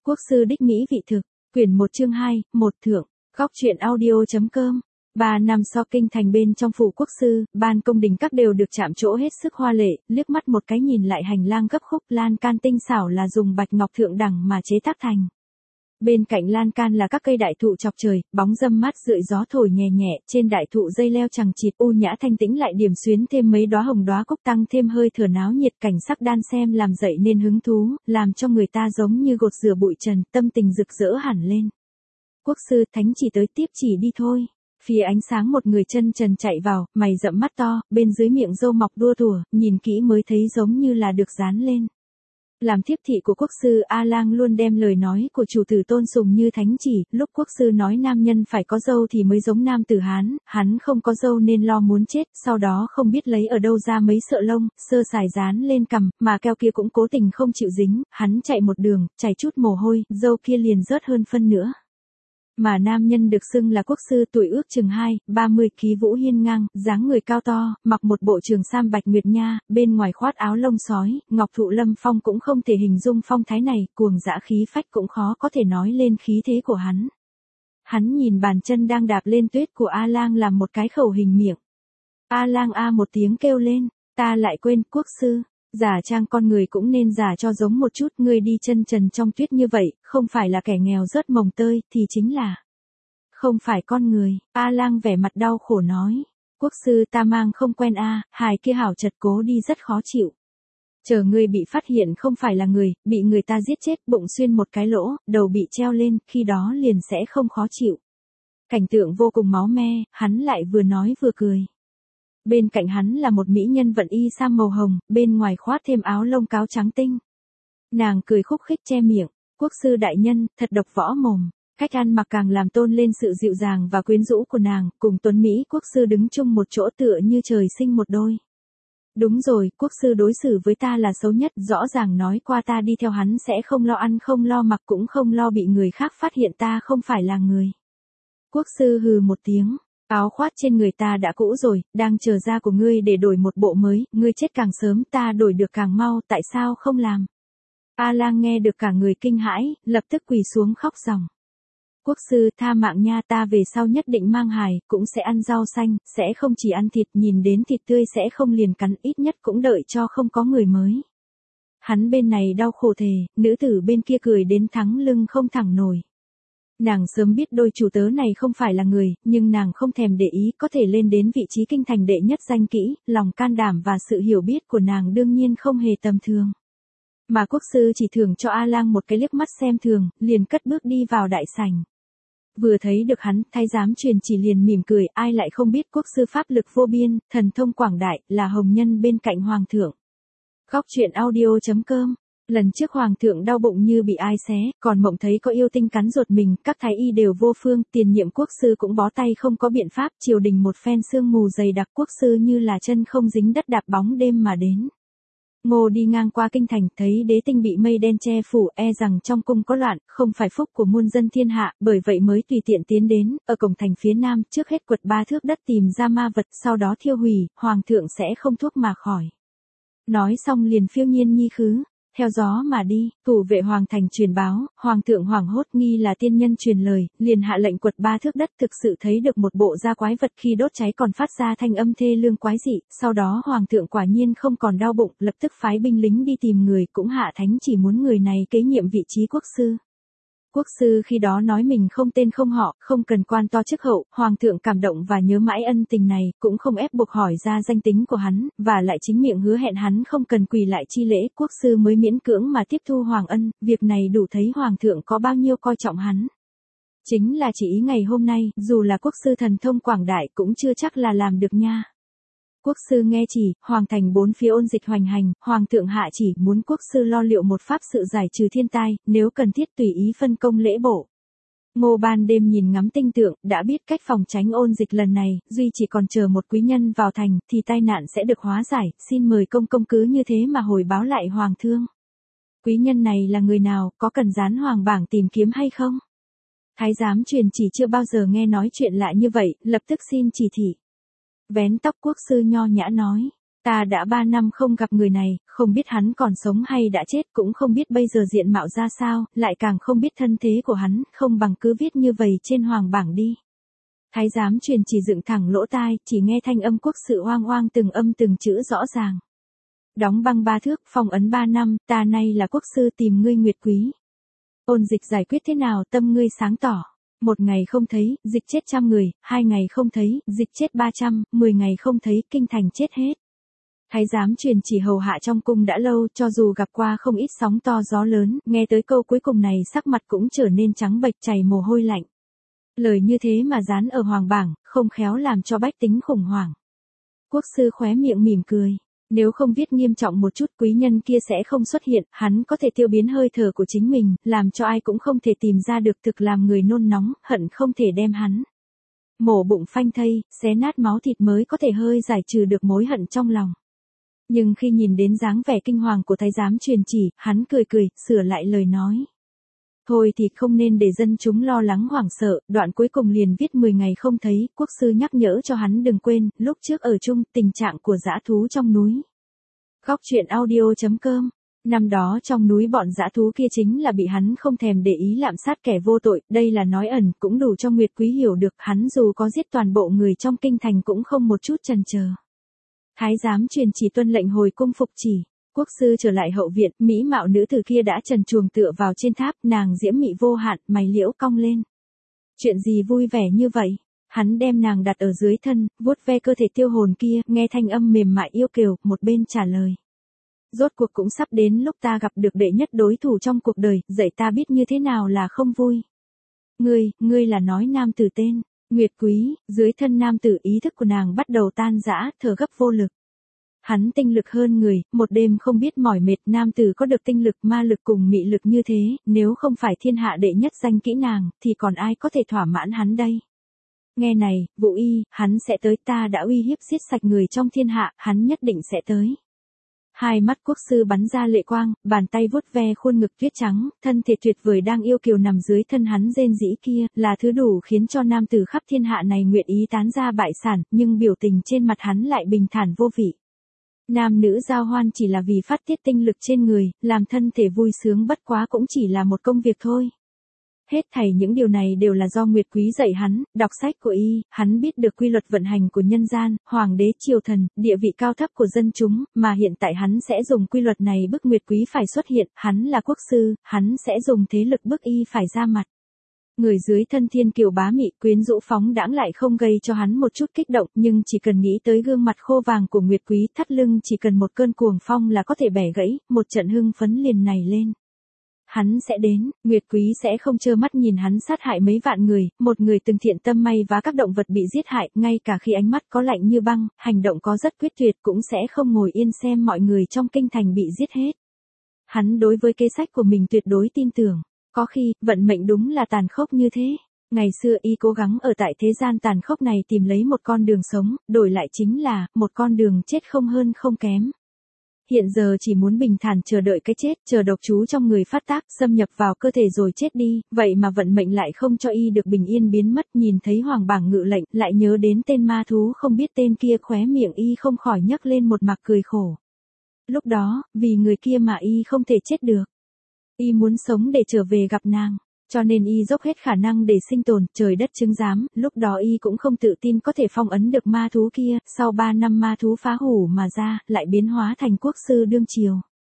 Quốc sư đích Mỹ vị thực, quyển 1 chương 2, 1 thượng, góc truyện audio.com. 3 năm sau kinh thành bên trong phủ quốc sư, ban công đình các đều được chạm trổ hết sức hoa lệ, liếc mắt một cái nhìn lại hành lang gấp khúc lan can tinh xảo là dùng bạch ngọc thượng đẳng mà chế tác thành. Bên cạnh lan can là các cây đại thụ chọc trời, bóng râm mát rượi gió thổi nhẹ nhẹ, trên đại thụ dây leo chằng chịt u nhã thanh tĩnh lại điểm xuyến thêm mấy đóa hồng đóa cúc tăng thêm hơi thở náo nhiệt, cảnh sắc đan xem làm dậy nên hứng thú, làm cho người ta giống như gột rửa bụi trần, tâm tình rực rỡ hẳn lên. Quốc sư, thánh chỉ tới tiếp chỉ đi thôi. Phía ánh sáng một người chân trần chạy vào, mày rậm mắt to, bên dưới miệng râu mọc đua thủa, nhìn kỹ mới thấy giống như là được dán lên. Làm thiếp thị của quốc sư A Lang luôn đem lời nói của chủ tử tôn sùng như thánh chỉ, lúc quốc sư nói nam nhân phải có dâu thì mới giống nam tử Hán, hắn không có dâu nên lo muốn chết, sau đó không biết lấy ở đâu ra mấy sợi lông, sơ sài dán lên cằm, mà keo kia cũng cố tình không chịu dính, hắn chạy một đường, chảy chút mồ hôi, dâu kia liền rớt hơn phân nữa. Mà nam nhân được xưng là quốc sư tuổi ước chừng 30 ký vũ hiên ngang, dáng người cao to, mặc một bộ trường sam bạch nguyệt nha, bên ngoài khoát áo lông sói, ngọc thụ lâm phong cũng không thể hình dung phong thái này, cuồng dã khí phách cũng khó có thể nói lên khí thế của hắn. Hắn nhìn bàn chân đang đạp lên tuyết của A Lang làm một cái khẩu hình miệng. A Lang a một tiếng kêu lên, ta lại quên quốc sư. Giả trang con người cũng nên giả cho giống một chút, ngươi đi chân trần trong tuyết như vậy, không phải là kẻ nghèo rớt mồng tơi, thì chính là không phải con người. A Lang vẻ mặt đau khổ nói, quốc sư ta mang không quen hài kia hảo chật cố đi rất khó chịu. Chờ ngươi bị phát hiện không phải là người, bị người ta giết chết, bụng xuyên một cái lỗ, đầu bị treo lên, khi đó liền sẽ không khó chịu. Cảnh tượng vô cùng máu me, hắn lại vừa nói vừa cười. Bên cạnh hắn là một mỹ nhân vận y sam màu hồng, bên ngoài khoác thêm áo lông cáo trắng tinh. Nàng cười khúc khích che miệng, quốc sư đại nhân, thật độc võ mồm. Cách ăn mặc càng làm tôn lên sự dịu dàng và quyến rũ của nàng, cùng tuấn Mỹ quốc sư đứng chung một chỗ tựa như trời sinh một đôi. Đúng rồi, quốc sư đối xử với ta là xấu nhất, rõ ràng nói qua ta đi theo hắn sẽ không lo ăn không lo mặc cũng không lo bị người khác phát hiện ta không phải là người. Quốc sư hừ một tiếng. Áo khoác trên người ta đã cũ rồi, đang chờ da của ngươi để đổi một bộ mới, ngươi chết càng sớm ta đổi được càng mau, tại sao không làm? A Lang nghe được cả người kinh hãi, lập tức quỳ xuống khóc ròng. Quốc sư tha mạng nha, ta về sau nhất định mang hài, cũng sẽ ăn rau xanh, sẽ không chỉ ăn thịt, nhìn đến thịt tươi sẽ không liền cắn, ít nhất cũng đợi cho không có người mới. Hắn bên này đau khổ thề, nữ tử bên kia cười đến thắng lưng không thẳng nổi. Nàng sớm biết đôi chủ tớ này không phải là người, nhưng nàng không thèm để ý, có thể lên đến vị trí kinh thành đệ nhất danh kỹ, lòng can đảm và sự hiểu biết của nàng đương nhiên không hề tầm thường. Mà quốc sư chỉ thưởng cho A Lang một cái liếc mắt xem thường, liền cất bước đi vào đại sảnh. Vừa thấy được hắn, thái giám truyền chỉ liền mỉm cười, ai lại không biết quốc sư pháp lực vô biên, thần thông quảng đại, là hồng nhân bên cạnh hoàng thượng. Góc truyện audio.com. Lần trước hoàng thượng đau bụng như bị ai xé, còn mộng thấy có yêu tinh cắn ruột mình, các thái y đều vô phương, tiền nhiệm quốc sư cũng bó tay không có biện pháp, triều đình một phen sương mù dày đặc, quốc sư như là chân không dính đất đạp bóng đêm mà đến. Ngô đi ngang qua kinh thành, thấy đế tinh bị mây đen che phủ, rằng trong cung có loạn, không phải phúc của muôn dân thiên hạ, bởi vậy mới tùy tiện tiến đến, ở cổng thành phía nam, trước hết quật 3 thước đất tìm ra ma vật, sau đó thiêu hủy, hoàng thượng sẽ không thuốc mà khỏi. Nói xong liền phiêu nhiên nhi khứ. Theo gió mà đi, thủ vệ hoàng thành truyền báo, hoàng thượng hoảng hốt nghi là tiên nhân truyền lời, liền hạ lệnh quật 3 thước đất, thực sự thấy được một bộ da quái vật khi đốt cháy còn phát ra thanh âm thê lương quái dị, sau đó hoàng thượng quả nhiên không còn đau bụng, lập tức phái binh lính đi tìm người, cũng hạ thánh chỉ muốn người này kế nhiệm vị trí quốc sư. Quốc sư khi đó nói mình không tên không họ, không cần quan to chức hậu, hoàng thượng cảm động và nhớ mãi ân tình này, cũng không ép buộc hỏi ra danh tính của hắn, và lại chính miệng hứa hẹn hắn không cần quỳ lại chi lễ, quốc sư mới miễn cưỡng mà tiếp thu hoàng ân, việc này đủ thấy hoàng thượng có bao nhiêu coi trọng hắn. Chính là chỉ ý ngày hôm nay, dù là quốc sư thần thông quảng đại cũng chưa chắc là làm được nha. Quốc sư nghe chỉ, hoàng thành 4 phía ôn dịch hoành hành, hoàng thượng hạ chỉ muốn quốc sư lo liệu một pháp sự giải trừ thiên tai, nếu cần thiết tùy ý phân công lễ bổ. Ngô ban đêm nhìn ngắm tinh tượng, đã biết cách phòng tránh ôn dịch lần này, duy chỉ còn chờ một quý nhân vào thành, thì tai nạn sẽ được hóa giải, xin mời công công cứ như thế mà hồi báo lại hoàng thương. Quý nhân này là người nào, có cần dán hoàng bảng tìm kiếm hay không? Thái giám truyền chỉ chưa bao giờ nghe nói chuyện lạ như vậy, lập tức xin chỉ thị. Vén tóc quốc sư nho nhã nói, Ta đã 3 năm không gặp người này, không biết hắn còn sống hay đã chết, cũng không biết bây giờ diện mạo ra sao, lại càng không biết thân thế của hắn, không bằng cứ viết như vậy trên hoàng bảng đi. Thái giám truyền chỉ dựng thẳng lỗ tai, chỉ nghe thanh âm quốc sự oang oang từng âm từng chữ rõ ràng. Đóng băng 3 thước, phong ấn 3 năm, ta nay là quốc sư tìm ngươi Nguyệt Quý. Ôn dịch giải quyết thế nào, tâm ngươi sáng tỏ. 1 ngày không thấy, dịch chết 100 người, 2 ngày không thấy, dịch chết 300, 10 ngày không thấy, kinh thành chết hết. Thái giám truyền chỉ hầu hạ trong cung đã lâu, cho dù gặp qua không ít sóng to gió lớn, nghe tới câu cuối cùng này sắc mặt cũng trở nên trắng bệch chảy mồ hôi lạnh. Lời như thế mà dán ở hoàng bảng, không khéo làm cho bách tính khủng hoảng. Quốc sư khóe miệng mỉm cười. Nếu không viết nghiêm trọng một chút, quý nhân kia sẽ không xuất hiện, hắn có thể tiêu biến hơi thở của chính mình, làm cho ai cũng không thể tìm ra được, thực làm người nôn nóng, hận không thể đem hắn mổ bụng phanh thây, xé nát máu thịt mới có thể hơi giải trừ được mối hận trong lòng. Nhưng khi nhìn đến dáng vẻ kinh hoàng của thái giám truyền chỉ, hắn cười cười, sửa lại lời nói. Thôi thì không nên để dân chúng lo lắng hoảng sợ, đoạn cuối cùng liền viết 10 ngày không thấy, quốc sư nhắc nhở cho hắn đừng quên, lúc trước ở chung, tình trạng của dã thú trong núi. Góc truyện audio.com. Năm đó trong núi bọn dã thú kia chính là bị hắn không thèm để ý lạm sát kẻ vô tội, đây là nói ẩn, cũng đủ cho Nguyệt Quý hiểu được, hắn dù có giết toàn bộ người trong kinh thành cũng không một chút chần chờ. Thái giám truyền chỉ tuân lệnh hồi cung phục chỉ. Quốc sư trở lại hậu viện, mỹ mạo nữ tử kia đã trần truồng tựa vào trên tháp, nàng diễm mị vô hạn, mày liễu cong lên. Chuyện gì vui vẻ như vậy? Hắn đem nàng đặt ở dưới thân, vuốt ve cơ thể tiêu hồn kia, nghe thanh âm mềm mại yêu kiều, một bên trả lời. Rốt cuộc cũng sắp đến lúc ta gặp được đệ nhất đối thủ trong cuộc đời, dạy ta biết như thế nào là không vui. Ngươi là nói nam tử tên Nguyệt Quý, dưới thân nam tử ý thức của nàng bắt đầu tan rã, thở gấp vô lực. Hắn tinh lực hơn người, một đêm không biết mỏi mệt, nam tử có được tinh lực ma lực cùng mị lực như thế, nếu không phải thiên hạ đệ nhất danh kỹ nàng, thì còn ai có thể thỏa mãn hắn đây? Nghe này, Vũ Y, hắn sẽ tới, ta đã uy hiếp giết sạch người trong thiên hạ, hắn nhất định sẽ tới. Hai mắt quốc sư bắn ra lệ quang, bàn tay vuốt ve khuôn ngực tuyết trắng, thân thể tuyệt vời đang yêu kiều nằm dưới thân hắn rên rỉ kia, là thứ đủ khiến cho nam tử khắp thiên hạ này nguyện ý tán ra bại sản, nhưng biểu tình trên mặt hắn lại bình thản vô vị. Nam nữ giao hoan chỉ là vì phát tiết tinh lực trên người, làm thân thể vui sướng bất quá cũng chỉ là một công việc thôi. Hết thảy những điều này đều là do Nguyệt Quý dạy hắn, đọc sách của y, hắn biết được quy luật vận hành của nhân gian, hoàng đế triều thần, địa vị cao thấp của dân chúng, mà hiện tại hắn sẽ dùng quy luật này bức Nguyệt Quý phải xuất hiện, hắn là quốc sư, hắn sẽ dùng thế lực bức y phải ra mặt. Người dưới thân thiên kiều bá mị quyến rũ phóng đãng lại không gây cho hắn một chút kích động, nhưng chỉ cần nghĩ tới gương mặt khô vàng của Nguyệt Quý, thắt lưng chỉ cần một cơn cuồng phong là có thể bẻ gãy, một trận hưng phấn liền nảy lên. Hắn sẽ đến, Nguyệt Quý sẽ không trơ mắt nhìn hắn sát hại mấy vạn người, một người từng thiện tâm may vá các động vật bị giết hại, ngay cả khi ánh mắt có lạnh như băng, hành động có rất quyết tuyệt cũng sẽ không ngồi yên xem mọi người trong kinh thành bị giết hết. Hắn đối với kế sách của mình tuyệt đối tin tưởng. Có khi, vận mệnh đúng là tàn khốc như thế. Ngày xưa y cố gắng ở tại thế gian tàn khốc này tìm lấy một con đường sống, đổi lại chính là, một con đường chết không hơn không kém. Hiện giờ chỉ muốn bình thản chờ đợi cái chết, chờ độc chú trong người phát tác, xâm nhập vào cơ thể rồi chết đi, vậy mà vận mệnh lại không cho y được bình yên biến mất, nhìn thấy hoàng bảng ngự lệnh, lại nhớ đến tên ma thú không biết tên kia, khóe miệng y không khỏi nhấc lên một mặt cười khổ. Lúc đó, vì người kia mà y không thể chết được. Y muốn sống để trở về gặp nàng, cho nên y dốc hết khả năng để sinh tồn, trời đất chứng giám, lúc đó y cũng không tự tin có thể phong ấn được ma thú kia, sau 3 năm ma thú phá hủ mà ra, lại biến hóa thành quốc sư đương triều.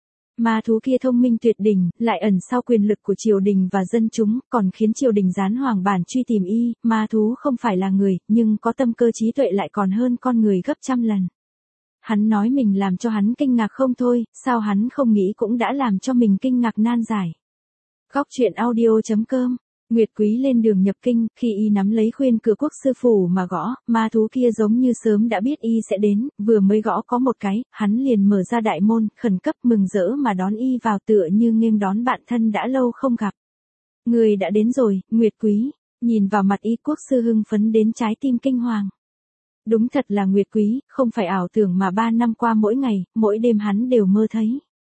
Ma thú kia thông minh tuyệt đỉnh, lại ẩn sau quyền lực của triều đình và dân chúng, còn khiến triều đình gián hoàng bản truy tìm y, ma thú không phải là người, nhưng có tâm cơ trí tuệ lại còn hơn con người gấp trăm lần. Hắn nói mình làm cho hắn kinh ngạc không thôi, sao hắn không nghĩ cũng đã làm cho mình kinh ngạc nan giải. Góc truyện audio.com. Nguyệt Quý lên đường nhập kinh, khi y nắm lấy khuyên cửa quốc sư phủ mà gõ, ma thú kia giống như sớm đã biết y sẽ đến, vừa mới gõ có một cái, hắn liền mở ra đại môn, khẩn cấp mừng rỡ mà đón y vào tựa như nghênh đón bạn thân đã lâu không gặp. Người đã đến rồi, Nguyệt Quý. Nhìn vào mặt y, quốc sư hưng phấn đến trái tim kinh hoàng. Đúng thật là Nguyệt Quý, không phải ảo tưởng mà 3 năm qua mỗi ngày, mỗi đêm hắn đều mơ thấy.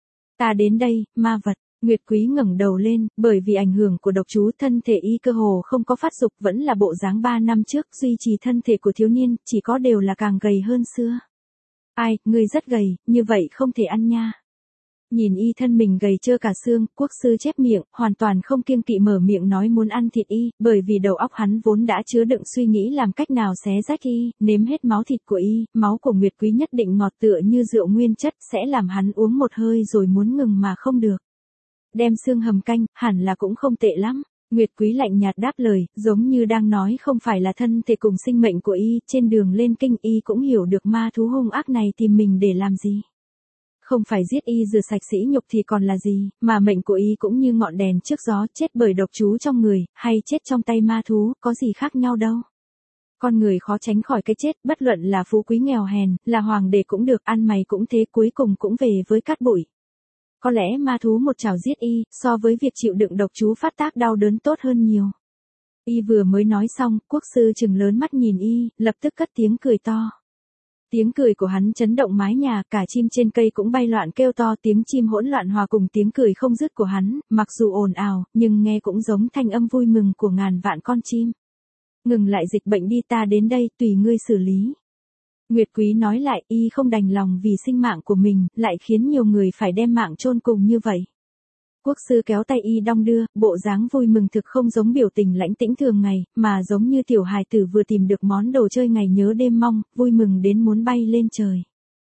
Ta đến đây, ma vật. Nguyệt Quý ngẩng đầu lên, bởi vì ảnh hưởng của độc chú thân thể y cơ hồ không có phát dục, vẫn là bộ dáng 3 năm trước, duy trì thân thể của thiếu niên, chỉ có đều là càng gầy hơn xưa. Ai, ngươi rất gầy, như vậy không thể ăn nha. Nhìn y thân mình gầy trơ cả xương, quốc sư chép miệng, hoàn toàn không kiêng kỵ mở miệng nói muốn ăn thịt y, bởi vì đầu óc hắn vốn đã chứa đựng suy nghĩ làm cách nào xé rách y, nếm hết máu thịt của y, máu của Nguyệt Quý nhất định ngọt tựa như rượu nguyên chất, sẽ làm hắn uống một hơi rồi muốn ngừng mà không được. Đem xương hầm canh, hẳn là cũng không tệ lắm. Nguyệt Quý lạnh nhạt đáp lời, giống như đang nói không phải là thân thể cùng sinh mệnh của y, trên đường lên kinh y cũng hiểu được ma thú hung ác này tìm mình để làm gì. Không phải giết y rửa sạch sỉ nhục thì còn là gì, mà mệnh của y cũng như ngọn đèn trước gió, chết bởi độc chú trong người, hay chết trong tay ma thú, có gì khác nhau đâu. Con người khó tránh khỏi cái chết, bất luận là phú quý nghèo hèn, là hoàng đế cũng được, ăn mày cũng thế, cuối cùng cũng về với cát bụi. Có lẽ ma thú một chảo giết y, so với việc chịu đựng độc chú phát tác đau đớn tốt hơn nhiều. Y vừa mới nói xong, quốc sư trừng lớn mắt nhìn y, lập tức cất tiếng cười to. Tiếng cười của hắn chấn động mái nhà, cả chim trên cây cũng bay loạn kêu to, tiếng chim hỗn loạn hòa cùng tiếng cười không dứt của hắn, mặc dù ồn ào, nhưng nghe cũng giống thanh âm vui mừng của ngàn vạn con chim. Ngừng lại dịch bệnh đi, ta đến đây, tùy ngươi xử lý. Nguyệt Quý nói lại, y không đành lòng vì sinh mạng của mình, lại khiến nhiều người phải đem mạng chôn cùng như vậy. Quốc sư kéo tay y đong đưa, bộ dáng vui mừng thực không giống biểu tình lãnh tĩnh thường ngày, mà giống như tiểu hài tử vừa tìm được món đồ chơi ngày nhớ đêm mong, vui mừng đến muốn bay lên trời.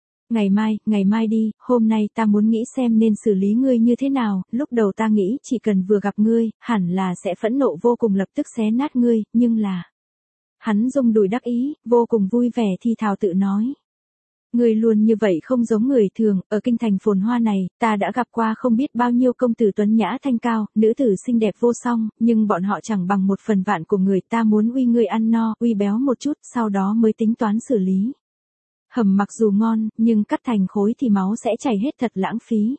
Ngày mai đi, hôm nay ta muốn nghĩ xem nên xử lý ngươi như thế nào, lúc đầu ta nghĩ chỉ cần vừa gặp ngươi, hẳn là sẽ phẫn nộ vô cùng lập tức xé nát ngươi, nhưng là... Hắn rung đùi đắc ý, vô cùng vui vẻ thì thào tự nói. Người luôn như vậy không giống người thường, ở kinh thành phồn hoa này, ta đã gặp qua không biết bao nhiêu công tử tuấn nhã thanh cao, nữ tử xinh đẹp vô song, nhưng bọn họ chẳng bằng 1/10 của người, ta muốn uy người ăn no, uy béo một chút, sau đó mới tính toán xử lý. Hầm mặc dù ngon, nhưng cắt thành khối thì máu sẽ chảy hết thật lãng phí.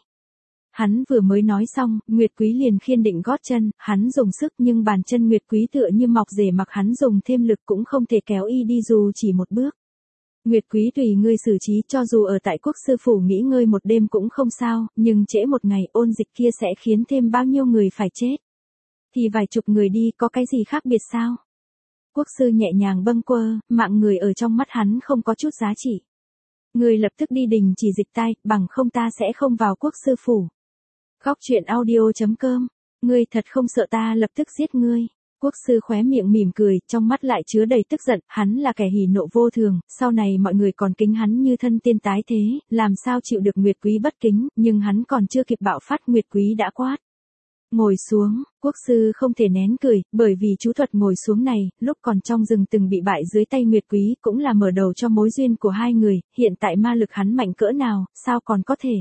Hắn vừa mới nói xong, Nguyệt Quý liền khiên định gót chân, hắn dùng sức nhưng bàn chân Nguyệt Quý tựa như mọc rể mặc hắn dùng thêm lực cũng không thể kéo y đi dù chỉ một bước. Nguyệt Quý tùy ngươi xử trí, cho dù ở tại quốc sư phủ nghỉ ngơi một đêm cũng không sao, nhưng trễ một ngày ôn dịch kia sẽ khiến thêm bao nhiêu người phải chết. Thì vài chục người đi có cái gì khác biệt sao? Quốc sư nhẹ nhàng bâng quơ, mạng người ở trong mắt hắn không có chút giá trị. Ngươi lập tức đi đình chỉ dịch tai, bằng không ta sẽ không vào quốc sư phủ. Góc truyện audio.com, ngươi thật không sợ ta lập tức giết ngươi. Quốc sư khóe miệng mỉm cười, trong mắt lại chứa đầy tức giận, hắn là kẻ hỉ nộ vô thường, sau này mọi người còn kính hắn như thân tiên tái thế, làm sao chịu được Nguyệt Quý bất kính, nhưng hắn còn chưa kịp bạo phát Nguyệt Quý đã quát. Ngồi xuống, quốc sư không thể nén cười, bởi vì chú thuật ngồi xuống này, lúc còn trong rừng từng bị bại dưới tay Nguyệt Quý cũng là mở đầu cho mối duyên của hai người, hiện tại ma lực hắn mạnh cỡ nào, sao còn có thể.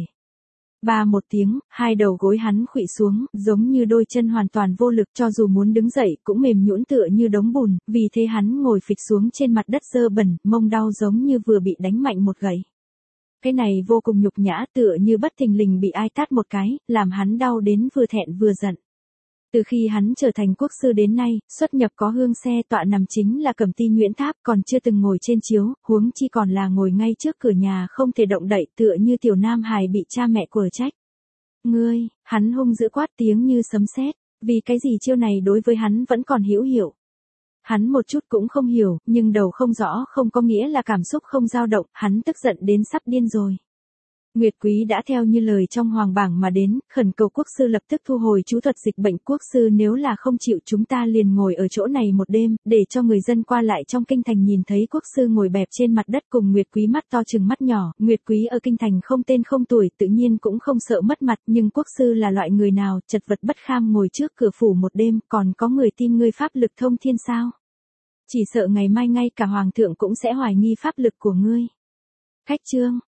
Ba một tiếng, hai đầu gối hắn khuỵu xuống, giống như đôi chân hoàn toàn vô lực, cho dù muốn đứng dậy cũng mềm nhũn tựa như đống bùn, vì thế hắn ngồi phịch xuống trên mặt đất dơ bẩn, mông đau giống như vừa bị đánh mạnh một gậy. Cái này vô cùng nhục nhã, tựa như bất thình lình bị ai tát một cái, làm hắn đau đến vừa thẹn vừa giận. Từ khi hắn trở thành quốc sư đến nay, xuất nhập có hương xe tọa nằm chính là Cẩm Ti Nguyễn Tháp, còn chưa từng ngồi trên chiếu, huống chi còn là ngồi ngay trước cửa nhà không thể động đậy, tựa như tiểu nam hài bị cha mẹ quở trách. Ngươi, hắn hung dữ quát tiếng như sấm sét, vì cái gì chiêu này đối với hắn vẫn còn hữu hiệu. Hắn một chút cũng không hiểu, nhưng đầu không rõ không có nghĩa là cảm xúc không dao động, hắn tức giận đến sắp điên rồi. Nguyệt Quý đã theo như lời trong hoàng bảng mà đến, khẩn cầu quốc sư lập tức thu hồi chú thuật dịch bệnh. Quốc sư nếu là không chịu chúng ta liền ngồi ở chỗ này một đêm, để cho người dân qua lại trong kinh thành nhìn thấy quốc sư ngồi bẹp trên mặt đất cùng Nguyệt Quý mắt to chừng mắt nhỏ. Nguyệt Quý ở kinh thành không tên không tuổi, tự nhiên cũng không sợ mất mặt, nhưng quốc sư là loại người nào, chật vật bất kham ngồi trước cửa phủ một đêm, còn có người tin ngươi pháp lực thông thiên sao? Chỉ sợ ngày mai ngay cả hoàng thượng cũng sẽ hoài nghi pháp lực của ngươi. Khách chương